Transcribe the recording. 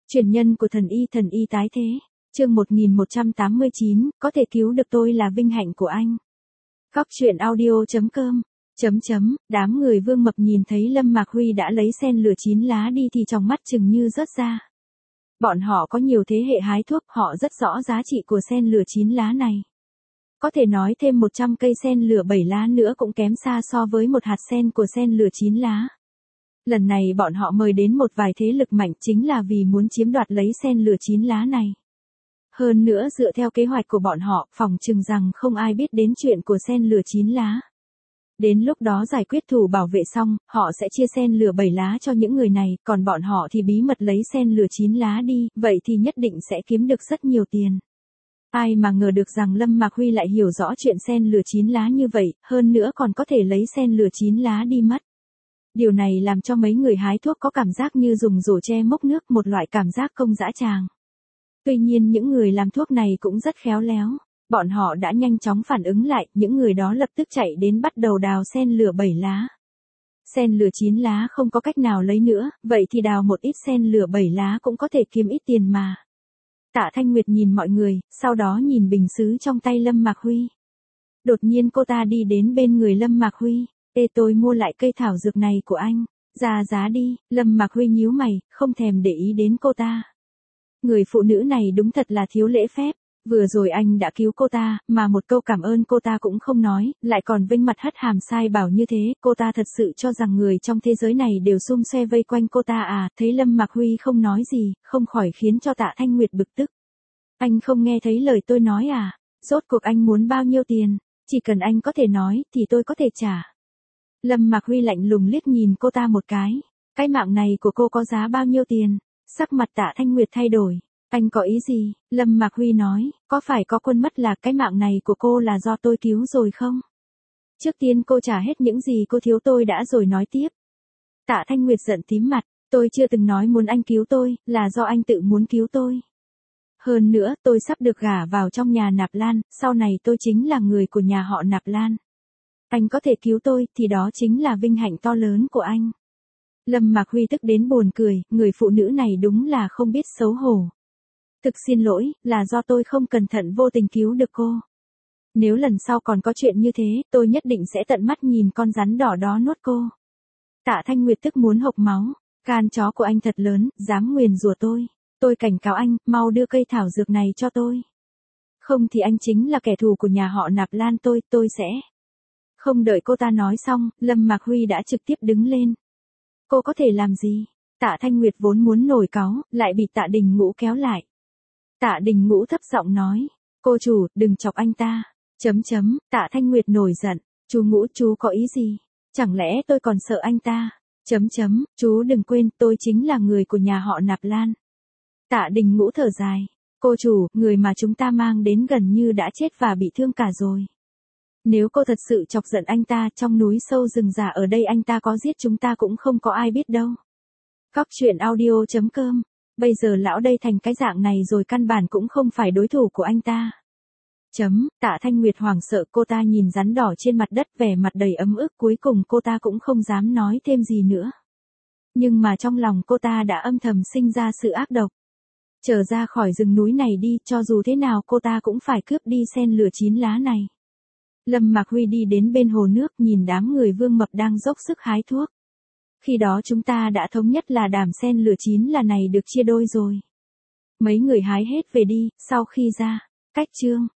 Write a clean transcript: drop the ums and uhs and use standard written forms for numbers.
Truyền nhân của thần y tái thế. Chương 1189, có thể cứu được tôi là vinh hạnh của anh. Góc truyện audio.com. Đám người Vương Mập nhìn thấy Lâm Mạc Huy đã lấy sen lửa 9 lá đi thì trong mắt chừng như rớt ra. Bọn họ có nhiều thế hệ hái thuốc, họ rất rõ giá trị của sen lửa 9 lá này. Có thể nói thêm 100 cây sen lửa 7 lá nữa cũng kém xa so với một hạt sen của sen lửa 9 lá. Lần này bọn họ mời đến một vài thế lực mạnh chính là vì muốn chiếm đoạt lấy sen lửa 9 lá này. Hơn nữa dựa theo kế hoạch của bọn họ, phỏng chừng rằng không ai biết đến chuyện của sen lửa 9 lá. Đến lúc đó giải quyết thủ bảo vệ xong, họ sẽ chia sen lửa 7 lá cho những người này, còn bọn họ thì bí mật lấy sen lửa 9 lá đi, vậy thì nhất định sẽ kiếm được rất nhiều tiền. Ai mà ngờ được rằng Lâm Mạc Huy lại hiểu rõ chuyện sen lửa 9 lá như vậy, hơn nữa còn có thể lấy sen lửa 9 lá đi mất. Điều này làm cho mấy người hái thuốc có cảm giác như dùng rổ tre mốc nước, một loại cảm giác công dã tràng. Tuy nhiên những người làm thuốc này cũng rất khéo léo. Bọn họ đã nhanh chóng phản ứng lại, những người đó lập tức chạy đến bắt đầu đào sen lửa 7 lá. Sen lửa 9 lá không có cách nào lấy nữa, vậy thì đào một ít sen lửa 7 lá cũng có thể kiếm ít tiền mà. Tạ Thanh Nguyệt nhìn mọi người, sau đó nhìn bình sứ trong tay Lâm Mạc Huy. Đột nhiên cô ta đi đến bên người Lâm Mạc Huy. Ê, tôi mua lại cây thảo dược này của anh, ra giá đi. Lâm Mạc Huy nhíu mày, không thèm để ý đến cô ta. Người phụ nữ này đúng thật là thiếu lễ phép. Vừa rồi anh đã cứu cô ta, mà một câu cảm ơn cô ta cũng không nói, lại còn vênh mặt hất hàm sai bảo như thế, cô ta thật sự cho rằng người trong thế giới này đều xum xoe vây quanh cô ta à. Thấy Lâm Mạc Huy không nói gì, không khỏi khiến cho Tạ Thanh Nguyệt bực tức. Anh không nghe thấy lời tôi nói à? Rốt cuộc anh muốn bao nhiêu tiền? Chỉ cần anh có thể nói, thì tôi có thể trả. Lâm Mạc Huy lạnh lùng liếc nhìn cô ta một cái. Cái mạng này của cô có giá bao nhiêu tiền? Sắc mặt Tạ Thanh Nguyệt thay đổi. Anh có ý gì? Lâm Mạc Huy nói, có phải có quên mất là cái mạng này của cô là do tôi cứu rồi không? Trước tiên cô trả hết những gì cô thiếu tôi đã rồi nói tiếp. Tạ Thanh Nguyệt giận tím mặt, tôi chưa từng nói muốn anh cứu tôi, là do anh tự muốn cứu tôi. Hơn nữa, tôi sắp được gả vào trong nhà Nạp Lan, sau này tôi chính là người của nhà họ Nạp Lan. Anh có thể cứu tôi, thì đó chính là vinh hạnh to lớn của anh. Lâm Mạc Huy tức đến buồn cười, người phụ nữ này đúng là không biết xấu hổ. Thực xin lỗi, là do tôi không cẩn thận vô tình cứu được cô. Nếu lần sau còn có chuyện như thế, tôi nhất định sẽ tận mắt nhìn con rắn đỏ đó nuốt cô. Tạ Thanh Nguyệt tức muốn hộc máu, gan chó của anh thật lớn, dám nguyền rủa tôi. Tôi cảnh cáo anh, mau đưa cây thảo dược này cho tôi. Không thì anh chính là kẻ thù của nhà họ Nạp Lan tôi sẽ. Không đợi cô ta nói xong, Lâm Mạc Huy đã trực tiếp đứng lên. Cô có thể làm gì? Tạ Thanh Nguyệt vốn muốn nổi cáu, lại bị Tạ Đình Ngũ kéo lại. Tạ Đình Ngũ thấp giọng nói, cô chủ, đừng chọc anh ta. Tạ Thanh Nguyệt nổi giận, chú Ngũ, chú có ý gì? Chẳng lẽ tôi còn sợ anh ta? Chú đừng quên, tôi chính là người của nhà họ Nạp Lan. Tạ Đình Ngũ thở dài, cô chủ, người mà chúng ta mang đến gần như đã chết và bị thương cả rồi. Nếu cô thật sự chọc giận anh ta, trong núi sâu rừng già ở đây anh ta có giết chúng ta cũng không có ai biết đâu. Góc truyện audio.com. Bây giờ lão đây thành cái dạng này rồi, căn bản cũng không phải đối thủ của anh ta. Tạ Thanh Nguyệt hoảng sợ, cô ta nhìn rắn đỏ trên mặt đất vẻ mặt đầy ấm ức, cuối cùng cô ta cũng không dám nói thêm gì nữa. Nhưng mà trong lòng cô ta đã âm thầm sinh ra sự ác độc. Trở ra khỏi rừng núi này đi, cho dù thế nào cô ta cũng phải cướp đi sen lửa 9 lá này. Lâm Mạc Huy đi đến bên hồ nước, nhìn đám người Vương Mập đang dốc sức hái thuốc. Khi đó chúng ta đã thống nhất là đàm sen lửa 9 là này được chia đôi rồi. Mấy người hái hết về đi, sau khi ra. Cách chương.